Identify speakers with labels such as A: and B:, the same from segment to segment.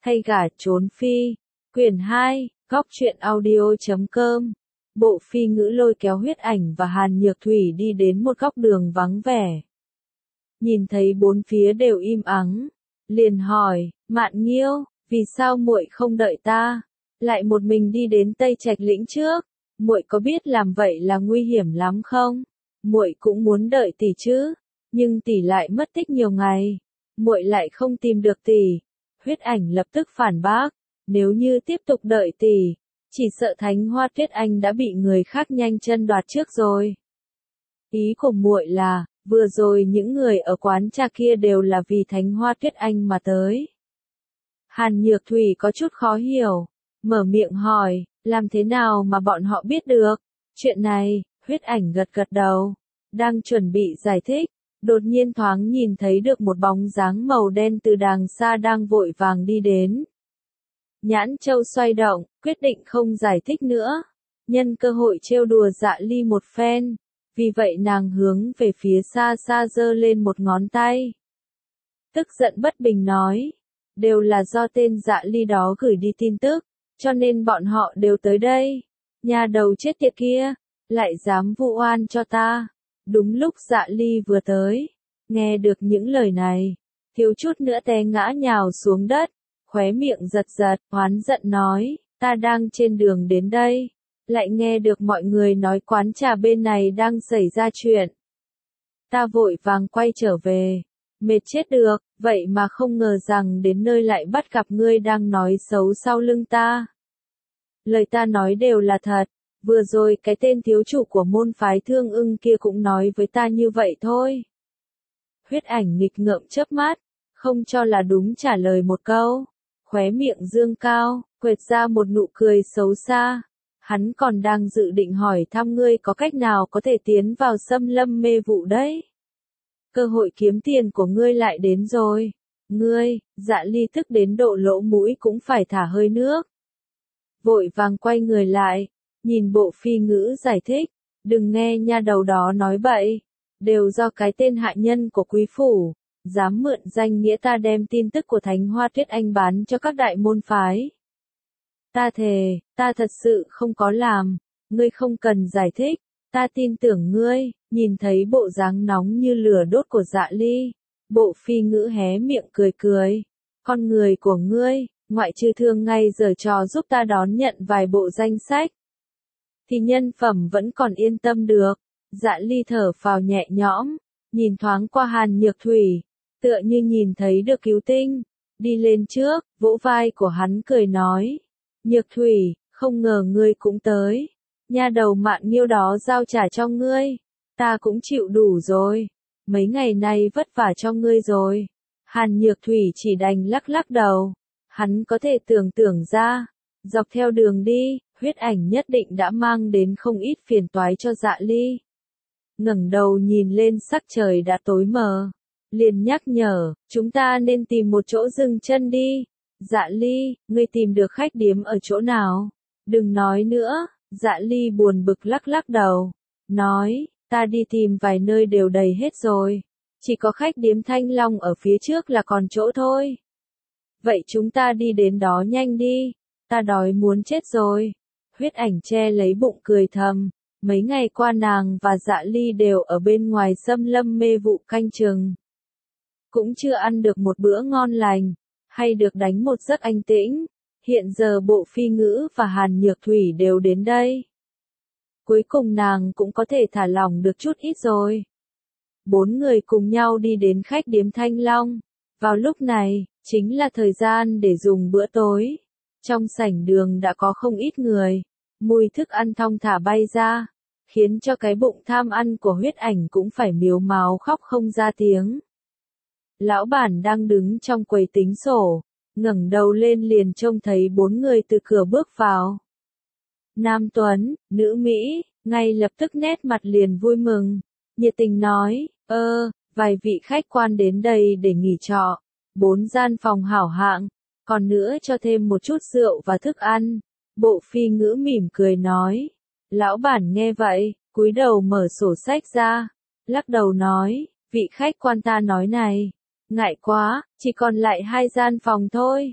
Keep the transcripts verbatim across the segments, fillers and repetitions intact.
A: Thay gả trốn phi. Quyển hai, góc truyện audio chấm com. Bộ phi ngữ lôi kéo Huyết Ảnh và Hàn Nhược Thủy đi đến một góc đường vắng vẻ. Nhìn thấy bốn phía đều im ắng, liền hỏi, Mạn Nghiêu, vì sao muội không đợi ta, lại một mình đi đến Tây Trạch Lĩnh trước? Muội có biết làm vậy là nguy hiểm lắm không? Muội cũng muốn đợi tỷ chứ, nhưng tỷ lại mất tích nhiều ngày, muội lại không tìm được tỷ. Huyết Ảnh lập tức phản bác, nếu như tiếp tục đợi tỷ, chỉ sợ Thánh Hoa Tuyết Anh đã bị người khác nhanh chân đoạt trước rồi. Ý của muội là, vừa rồi những người ở quán trà kia đều là vì Thánh Hoa Tuyết Anh mà tới. Hàn Nhược Thủy có chút khó hiểu, mở miệng hỏi, làm thế nào mà bọn họ biết được? Chuyện này, Huyết Ảnh gật gật đầu, đang chuẩn bị giải thích, đột nhiên thoáng nhìn thấy được một bóng dáng màu đen từ đàng xa đang vội vàng đi đến. Nhãn châu xoay động, quyết định không giải thích nữa, nhân cơ hội trêu đùa Dạ Ly một phen, vì vậy nàng hướng về phía xa xa giơ lên một ngón tay. Tức giận bất bình nói, đều là do tên Dạ Ly đó gửi đi tin tức, cho nên bọn họ đều tới đây. Nhà đầu chết tiệt kia, lại dám vu oan cho ta. Đúng lúc Dạ Ly vừa tới, nghe được những lời này, thiếu chút nữa té ngã nhào xuống đất, khóe miệng giật giật, oán giận nói, ta đang trên đường đến đây, lại nghe được mọi người nói quán trà bên này đang xảy ra chuyện. Ta vội vàng quay trở về, mệt chết được, vậy mà không ngờ rằng đến nơi lại bắt gặp ngươi đang nói xấu sau lưng ta. Lời ta nói đều là thật, vừa rồi cái tên thiếu chủ của môn phái Thương Ưng kia cũng nói với ta như vậy thôi. Huyết Ảnh nghịch ngợm chớp mắt, không cho là đúng trả lời một câu, khóe miệng dương cao, quệt ra một nụ cười xấu xa. Hắn còn đang dự định hỏi thăm ngươi có cách nào có thể tiến vào xâm lâm mê vụ đấy. Cơ hội kiếm tiền của ngươi lại đến rồi. Ngươi, Dạ Ly tức đến độ lỗ mũi cũng phải thả hơi nước. Vội vàng quay người lại, nhìn bộ phi ngữ giải thích, đừng nghe nha đầu đó nói bậy, đều do cái tên hạ nhân của quý phủ, dám mượn danh nghĩa ta đem tin tức của Thánh Hoa Tuyết Anh bán cho các đại môn phái. Ta thề, ta thật sự không có làm, ngươi không cần giải thích, ta tin tưởng ngươi. Nhìn thấy bộ dáng nóng như lửa đốt của Dạ Ly, bộ phi ngữ hé miệng cười cười, con người của ngươi, ngoại trừ thường ngày giở trò giúp ta đón nhận vài bộ danh sách, thì nhân phẩm vẫn còn yên tâm được. Dạ Ly thở phào nhẹ nhõm, nhìn thoáng qua Hàn Nhược Thủy, tựa như nhìn thấy được cứu tinh, đi lên trước, vỗ vai của hắn cười nói, Nhược Thủy, không ngờ ngươi cũng tới, nha đầu Mạn Nghiêu đó giao trả cho ngươi, ta cũng chịu đủ rồi, mấy ngày nay vất vả cho ngươi rồi. Hàn Nhược Thủy chỉ đành lắc lắc đầu, hắn có thể tưởng tượng ra, dọc theo đường đi, Huyết Ảnh nhất định đã mang đến không ít phiền toái cho Dạ Ly. Ngẩng đầu nhìn lên sắc trời đã tối mờ, liền nhắc nhở, chúng ta nên tìm một chỗ dừng chân đi. Dạ Ly, ngươi tìm được khách điếm ở chỗ nào? Đừng nói nữa. Dạ Ly buồn bực lắc lắc đầu, nói, ta đi tìm vài nơi đều đầy hết rồi, chỉ có khách điếm Thanh Long ở phía trước là còn chỗ thôi. Vậy chúng ta đi đến đó nhanh đi, ta đói muốn chết rồi. Huyết Ảnh che lấy bụng cười thầm, mấy ngày qua nàng và Dạ Ly đều ở bên ngoài xâm lâm mê vụ canh chừng, cũng chưa ăn được một bữa ngon lành, hay được đánh một giấc anh tĩnh. Hiện giờ bộ phi ngữ và Hàn Nhược Thủy đều đến đây. Cuối cùng nàng cũng có thể thả lỏng được chút ít rồi. Bốn người cùng nhau đi đến khách điếm Thanh Long. Vào lúc này, chính là thời gian để dùng bữa tối. Trong sảnh đường đã có không ít người. Mùi thức ăn thong thả bay ra, khiến cho cái bụng tham ăn của Huyết Ảnh cũng phải miếu máu khóc không ra tiếng. Lão bản đang đứng trong quầy tính sổ, ngẩng đầu lên liền trông thấy bốn người từ cửa bước vào. Nam Tuấn, nữ Mỹ, ngay lập tức nét mặt liền vui mừng, nhiệt tình nói, ơ, vài vị khách quan đến đây để nghỉ trọ, bốn gian phòng hảo hạng, còn nữa cho thêm một chút rượu và thức ăn. Bộ phi ngữ mỉm cười nói, lão bản nghe vậy, cúi đầu mở sổ sách ra, lắc đầu nói, vị khách quan ta nói này, ngại quá, chỉ còn lại hai gian phòng thôi.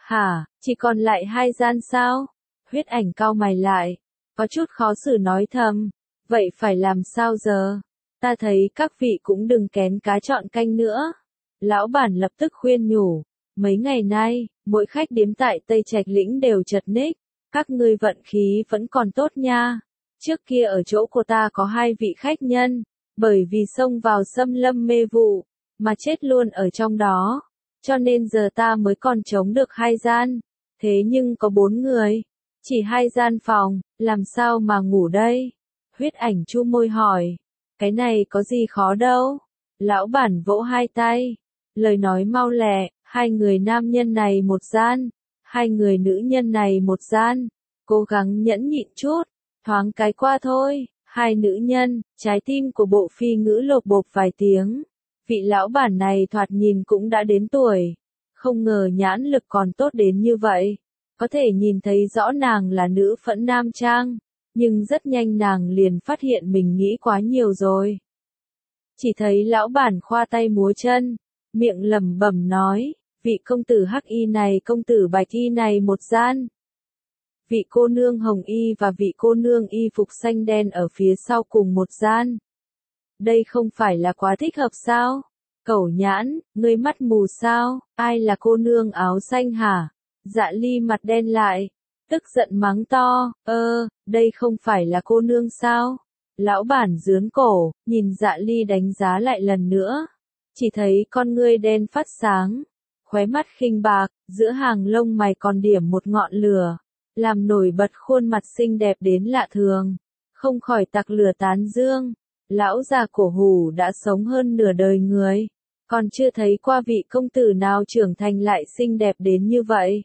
A: Hả, chỉ còn lại hai gian sao? Huyết ảnh cau mày lại, có chút khó xử nói thầm, vậy phải làm sao giờ? Ta thấy các vị cũng đừng kén cá chọn canh nữa. Lão bản lập tức khuyên nhủ, mấy ngày nay, mỗi khách điếm tại Tây Trạch Lĩnh đều chật ních, các ngươi vận khí vẫn còn tốt nha. Trước kia ở chỗ của ta có hai vị khách nhân, bởi vì xông vào xâm lâm mê vụ, mà chết luôn ở trong đó, cho nên giờ ta mới còn chống được hai gian, thế nhưng có bốn người, chỉ hai gian phòng, làm sao mà ngủ đây? Huyết ảnh chu môi hỏi, cái này có gì khó đâu. Lão bản vỗ hai tay, lời nói mau lẹ, hai người nam nhân này một gian, hai người nữ nhân này một gian, cố gắng nhẫn nhịn chút, thoáng cái qua thôi. Hai nữ nhân, trái tim của Bộ Phi Ngữ lột bột vài tiếng. Vị lão bản này thoạt nhìn cũng đã đến tuổi, không ngờ nhãn lực còn tốt đến như vậy. Có thể nhìn thấy rõ nàng là nữ phẫn nam trang, nhưng rất nhanh nàng liền phát hiện mình nghĩ quá nhiều rồi. Chỉ thấy lão bản khoa tay múa chân, miệng lẩm bẩm nói, vị công tử hắc y này công tử bạch y này một gian. Vị cô nương hồng y và vị cô nương y phục xanh đen ở phía sau cùng một gian. Đây không phải là quá thích hợp sao? Cẩu nhãn, ngươi mắt mù sao? Ai là cô nương áo xanh hả? Dạ Ly mặt đen lại, tức giận mắng to, ơ, đây không phải là cô nương sao? Lão bản dướn cổ, nhìn Dạ Ly đánh giá lại lần nữa. Chỉ thấy con ngươi đen phát sáng, khóe mắt khinh bạc, giữa hàng lông mày còn điểm một ngọn lửa, làm nổi bật khuôn mặt xinh đẹp đến lạ thường, không khỏi tặc lửa tán dương. Lão già cổ hủ đã sống hơn nửa đời người, còn chưa thấy qua vị công tử nào trưởng thành lại xinh đẹp đến như vậy.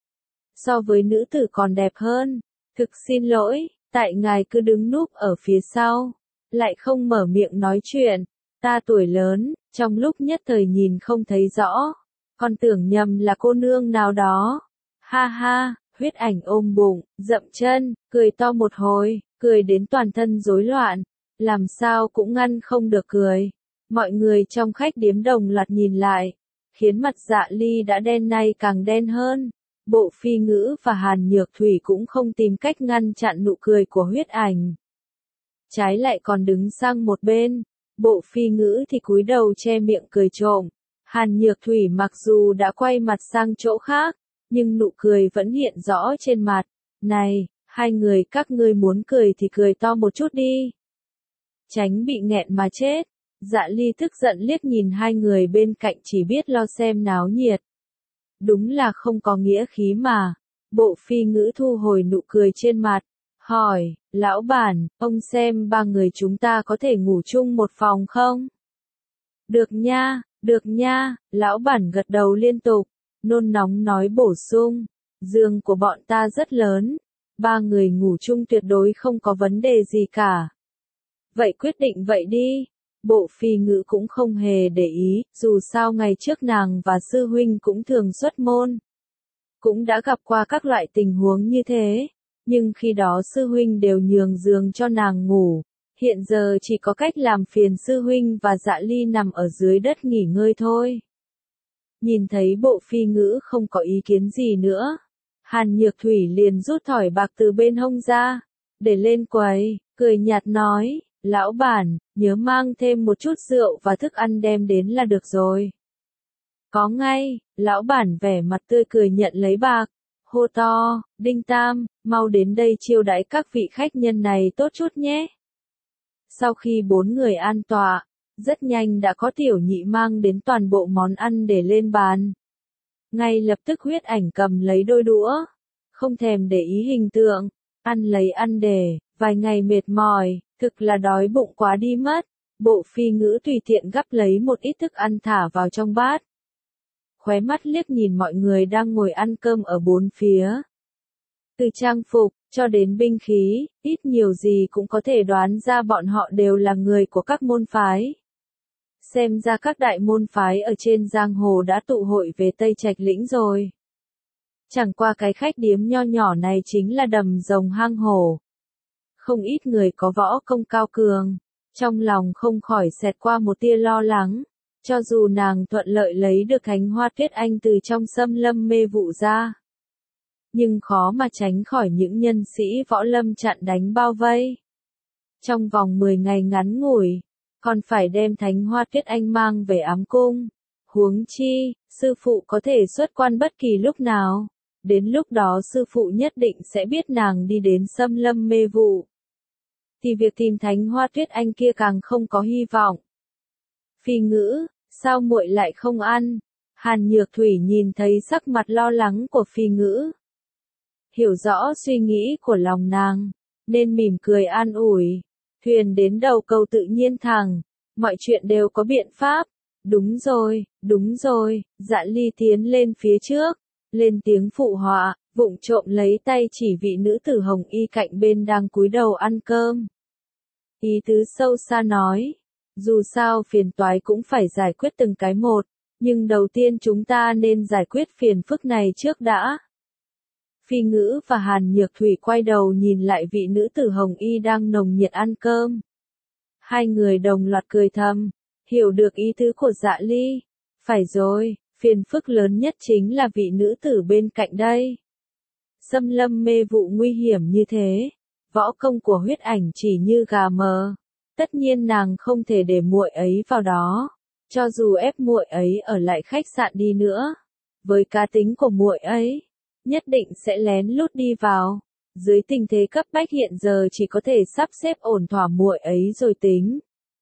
A: So với nữ tử còn đẹp hơn, thực xin lỗi, tại ngài cứ đứng núp ở phía sau, lại không mở miệng nói chuyện, ta tuổi lớn, trong lúc nhất thời nhìn không thấy rõ, còn tưởng nhầm là cô nương nào đó. Ha ha, huyết ảnh ôm bụng, dậm chân, cười to một hồi, cười đến toàn thân rối loạn, làm sao cũng ngăn không được cười. Mọi người trong khách điếm đồng loạt nhìn lại, khiến mặt Dạ Ly đã đen nay càng đen hơn. Bộ Phi Ngữ và Hàn Nhược Thủy cũng không tìm cách ngăn chặn nụ cười của huyết ảnh. Trái lại còn đứng sang một bên, Bộ Phi Ngữ thì cúi đầu che miệng cười trộm. Hàn Nhược Thủy mặc dù đã quay mặt sang chỗ khác, nhưng nụ cười vẫn hiện rõ trên mặt. Này, hai người các ngươi muốn cười thì cười to một chút đi. Tránh bị nghẹn mà chết. Dạ Ly tức giận liếc nhìn hai người bên cạnh chỉ biết lo xem náo nhiệt. Đúng là không có nghĩa khí mà. Bộ Phi Ngữ thu hồi nụ cười trên mặt, hỏi, lão bản, ông xem ba người chúng ta có thể ngủ chung một phòng không? Được nha, được nha, lão bản gật đầu liên tục, nôn nóng nói bổ sung, giường của bọn ta rất lớn, ba người ngủ chung tuyệt đối không có vấn đề gì cả. Vậy quyết định vậy đi. Bộ Phi Ngữ cũng không hề để ý, dù sao ngày trước nàng và sư huynh cũng thường xuất môn. Cũng đã gặp qua các loại tình huống như thế, nhưng khi đó sư huynh đều nhường giường cho nàng ngủ, hiện giờ chỉ có cách làm phiền sư huynh và Dạ Ly nằm ở dưới đất nghỉ ngơi thôi. Nhìn thấy Bộ Phi Ngữ không có ý kiến gì nữa, Hàn Nhược Thủy liền rút thỏi bạc từ bên hông ra, để lên quầy, cười nhạt nói, lão bản, nhớ mang thêm một chút rượu và thức ăn đem đến là được rồi. Có ngay, lão bản vẻ mặt tươi cười nhận lấy bạc, hô to, Đinh Tam, mau đến đây chiêu đãi các vị khách nhân này tốt chút nhé. Sau khi bốn người an tọa, rất nhanh đã có tiểu nhị mang đến toàn bộ món ăn để lên bàn. Ngay lập tức huyết ảnh cầm lấy đôi đũa, không thèm để ý hình tượng, ăn lấy ăn để, vài ngày mệt mỏi, thực là đói bụng quá đi mất. Bộ Phi Ngữ tùy tiện gắp lấy một ít thức ăn thả vào trong bát. Khóe mắt liếc nhìn mọi người đang ngồi ăn cơm ở bốn phía. Từ trang phục, cho đến binh khí, ít nhiều gì cũng có thể đoán ra bọn họ đều là người của các môn phái. Xem ra các đại môn phái ở trên giang hồ đã tụ hội về Tây Trạch Lĩnh rồi. Chẳng qua cái khách điếm nho nhỏ này chính là đầm rồng hang hổ. Không ít người có võ công cao cường, trong lòng không khỏi xẹt qua một tia lo lắng. Cho dù nàng thuận lợi lấy được cánh hoa tuyết anh từ trong xâm lâm mê vụ ra, nhưng khó mà tránh khỏi những nhân sĩ võ lâm chặn đánh bao vây. Trong vòng mười ngày ngắn ngủi, còn phải đem thánh hoa tuyết anh mang về ám cung. Huống chi, sư phụ có thể xuất quan bất kỳ lúc nào. Đến lúc đó sư phụ nhất định sẽ biết nàng đi đến xâm lâm mê vụ. Thì việc tìm thánh hoa tuyết anh kia càng không có hy vọng. Phi Ngữ, sao muội lại không ăn? Hàn Nhược Thủy nhìn thấy sắc mặt lo lắng của Phi Ngữ. Hiểu rõ suy nghĩ của lòng nàng, nên mỉm cười an ủi. Thuyền đến đầu cầu tự nhiên thẳng, mọi chuyện đều có biện pháp. Đúng rồi, đúng rồi, Dạ Ly tiến lên phía trước, lên tiếng phụ họa, vụng trộm lấy tay chỉ vị nữ tử hồng y cạnh bên đang cúi đầu ăn cơm. Ý tứ sâu xa nói, dù sao phiền toái cũng phải giải quyết từng cái một, nhưng đầu tiên chúng ta nên giải quyết phiền phức này trước đã. Phi Ngữ và Hàn Nhược Thủy quay đầu nhìn lại vị nữ tử hồng y đang nồng nhiệt ăn cơm. Hai người đồng loạt cười thầm, hiểu được ý tứ của Dạ Ly. Phải rồi, phiền phức lớn nhất chính là vị nữ tử bên cạnh đây. Xâm lâm mê vụ nguy hiểm như thế, võ công của Huyết Ảnh chỉ như gà mờ. Tất nhiên nàng không thể để muội ấy vào đó, cho dù ép muội ấy ở lại khách sạn đi nữa. Với cá tính của muội ấy, nhất định sẽ lén lút đi vào. Dưới tình thế cấp bách hiện giờ chỉ có thể sắp xếp ổn thỏa muội ấy rồi tính.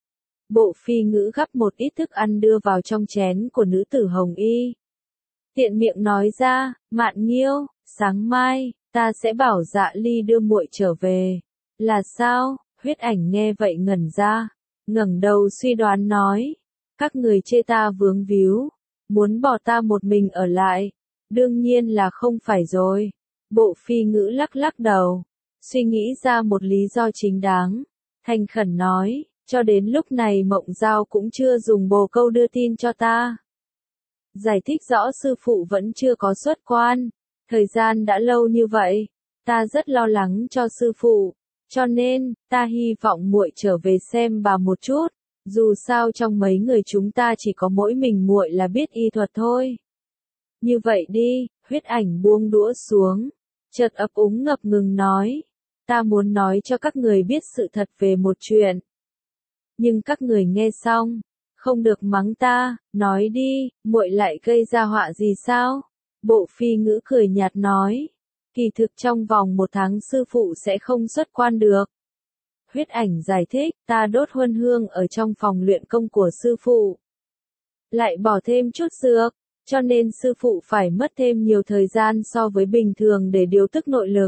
A: Bộ Phi Ngữ gắp một ít thức ăn đưa vào trong chén của nữ tử hồng y. Tiện miệng nói ra, Mạn Nghiêu, sáng mai, ta sẽ bảo Dạ Ly đưa muội trở về. Là sao? Huyết Ảnh nghe vậy ngẩn ra, ngẩng đầu suy đoán nói. Các người chê ta vướng víu, muốn bỏ ta một mình ở lại. Đương nhiên là không phải rồi. Bộ Phi Ngữ lắc lắc đầu, suy nghĩ ra một lý do chính đáng. Thành khẩn nói, cho đến lúc này Mộng Giao cũng chưa dùng bồ câu đưa tin cho ta. Giải thích rõ sư phụ vẫn chưa có xuất quan. Thời gian đã lâu như vậy, ta rất lo lắng cho sư phụ. Cho nên, ta hy vọng muội trở về xem bà một chút. Dù sao trong mấy người chúng ta chỉ có mỗi mình muội là biết y thuật thôi. Như vậy đi, Huyết Ảnh buông đũa xuống, chợt ấp úng ngập ngừng nói. Ta muốn nói cho các người biết sự thật về một chuyện. Nhưng các người nghe xong, không được mắng ta, nói đi, muội lại gây ra họa gì sao? Bộ Phi Ngữ cười nhạt nói. Kỳ thực trong vòng một tháng sư phụ sẽ không xuất quan được. Huyết Ảnh giải thích, ta đốt huân hương ở trong phòng luyện công của sư phụ. Lại bỏ thêm chút dược, cho nên sư phụ phải mất thêm nhiều thời gian so với bình thường để điều tức nội lực.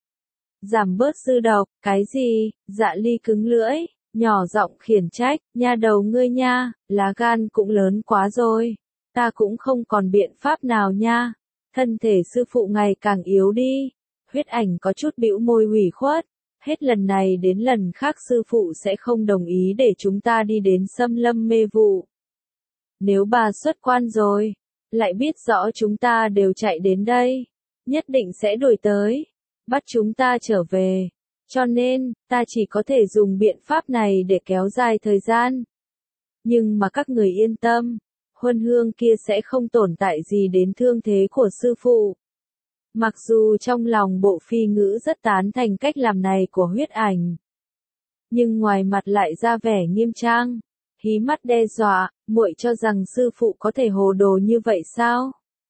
A: Giảm bớt dư độc, cái gì? Dạ Ly cứng lưỡi, nhỏ giọng khiển trách, nha đầu ngươi nha, lá gan cũng lớn quá rồi. Ta cũng không còn biện pháp nào nha. Thân thể sư phụ ngày càng yếu đi. Huyết Ảnh có chút bĩu môi ủy khuất. Hết lần này đến lần khác sư phụ sẽ không đồng ý để chúng ta đi đến xâm lâm mê vụ. Nếu bà xuất quan rồi, lại biết rõ chúng ta đều chạy đến đây, nhất định sẽ đuổi tới, bắt chúng ta trở về. Cho nên, ta chỉ có thể dùng biện pháp này để kéo dài thời gian. Nhưng mà các người yên tâm, huân hương kia sẽ không tổn tại gì đến thương thế của sư phụ. Mặc dù trong lòng Bộ Phi Ngữ rất tán thành cách làm này của Huyết Ảnh, nhưng ngoài mặt lại ra vẻ nghiêm trang, hí mắt đe dọa, muội cho rằng sư phụ có thể hồ đồ như vậy sao?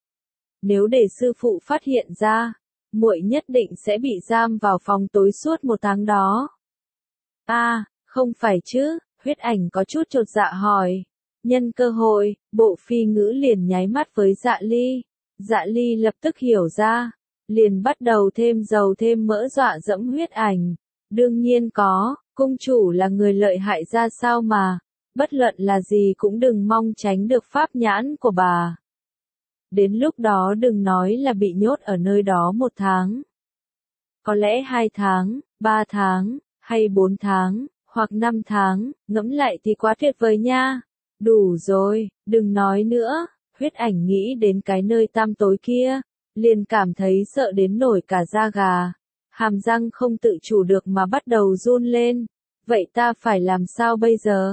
A: Nếu để sư phụ phát hiện ra, muội nhất định sẽ bị giam vào phòng tối suốt một tháng đó. A, à, không phải chứ? Huyết Ảnh có chút chột dạ hỏi. Nhân cơ hội, Bộ Phi Ngữ liền nháy mắt với Dạ Ly. Dạ Ly lập tức hiểu ra, liền bắt đầu thêm dầu thêm mỡ dọa dẫm Huyết Ảnh. Đương nhiên có, cung chủ là người lợi hại ra sao mà, bất luận là gì cũng đừng mong tránh được pháp nhãn của bà. Đến lúc đó đừng nói là bị nhốt ở nơi đó một tháng. Có lẽ hai tháng, ba tháng, hay bốn tháng, hoặc năm tháng, ngẫm lại thì quá tuyệt vời nha. Đủ rồi, đừng nói nữa. Huyết Ảnh nghĩ đến cái nơi tăm tối kia, liền cảm thấy sợ đến nổi cả da gà. Hàm răng không tự chủ được mà bắt đầu run lên. Vậy ta phải làm sao bây giờ?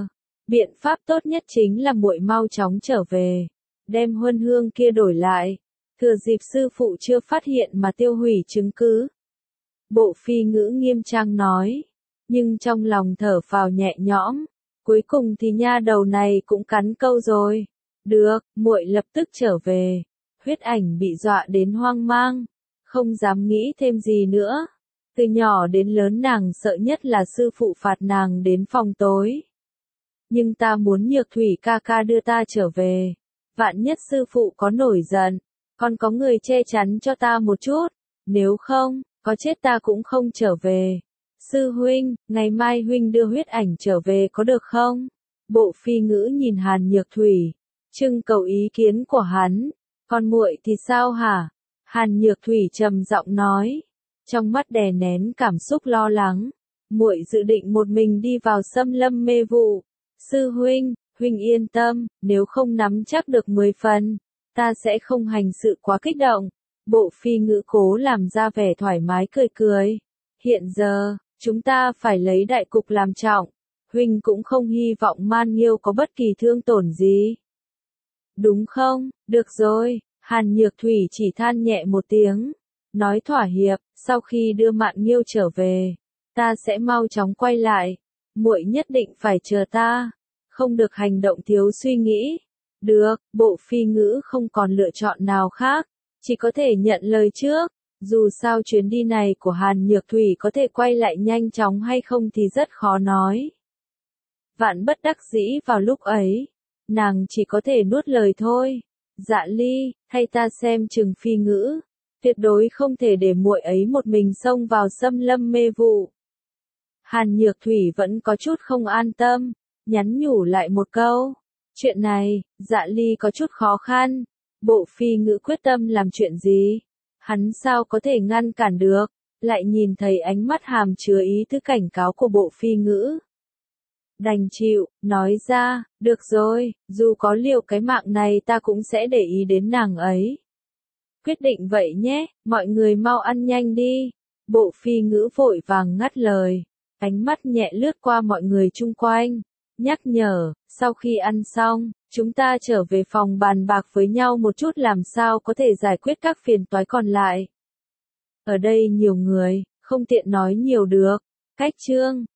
A: Biện pháp tốt nhất chính là muội mau chóng trở về, đem huân hương kia đổi lại, thừa dịp sư phụ chưa phát hiện mà tiêu hủy chứng cứ. Bộ phi ngữ nghiêm trang nói, nhưng trong lòng thở phào nhẹ nhõm, cuối cùng thì nha đầu này cũng cắn câu rồi. Được, muội lập tức trở về. Huyết ảnh bị dọa đến hoang mang, không dám nghĩ thêm gì nữa. Từ nhỏ đến lớn nàng sợ nhất là sư phụ phạt nàng đến phòng tối. Nhưng ta muốn Nhược Thủy ca ca đưa ta trở về. Vạn nhất sư phụ có nổi giận, còn có người che chắn cho ta một chút. Nếu không, có chết ta cũng không trở về. Sư huynh, ngày mai huynh đưa huyết ảnh trở về có được không? Bộ phi ngữ nhìn Hàn Nhược Thủy, trưng cầu ý kiến của hắn. Còn muội thì sao hả? Hàn Nhược Thủy trầm giọng nói, trong mắt đè nén cảm xúc lo lắng. Muội dự định một mình đi vào xâm lâm mê vụ. Sư huynh, huynh yên tâm, nếu không nắm chắc được mười phần, ta sẽ không hành sự quá kích động. Bộ phi ngữ cố làm ra vẻ thoải mái cười cười. Hiện giờ, chúng ta phải lấy đại cục làm trọng. Huynh cũng không hy vọng Man Nghiêu có bất kỳ thương tổn gì. Đúng không? Được rồi. Hàn Nhược Thủy chỉ than nhẹ một tiếng, nói thỏa hiệp, sau khi đưa Mạn Nghiêu trở về, ta sẽ mau chóng quay lại. Muội nhất định phải chờ ta, không được hành động thiếu suy nghĩ. Được, bộ phi ngữ không còn lựa chọn nào khác, chỉ có thể nhận lời trước. Dù sao chuyến đi này của Hàn Nhược Thủy có thể quay lại nhanh chóng hay không thì rất khó nói. Vạn bất đắc dĩ vào lúc ấy, nàng chỉ có thể nuốt lời thôi. Dạ Ly, thay ta xem chừng phi ngữ, tuyệt đối không thể để muội ấy một mình xông vào xâm lâm mê vụ. Hàn Nhược Thủy vẫn có chút không an tâm, nhắn nhủ lại một câu. Chuyện này, Dạ Ly có chút khó khăn. Bộ phi ngữ quyết tâm làm chuyện gì? Hắn sao có thể ngăn cản được? Lại nhìn thấy ánh mắt hàm chứa ý tứ cảnh cáo của bộ phi ngữ. Đành chịu, nói ra, được rồi, dù có liều cái mạng này ta cũng sẽ để ý đến nàng ấy. Quyết định vậy nhé, mọi người mau ăn nhanh đi. Bộ phi ngữ vội vàng ngắt lời, ánh mắt nhẹ lướt qua mọi người chung quanh, nhắc nhở, sau khi ăn xong, chúng ta trở về phòng bàn bạc với nhau một chút làm sao có thể giải quyết các phiền toái còn lại. Ở đây nhiều người, không tiện nói nhiều được. Cách chương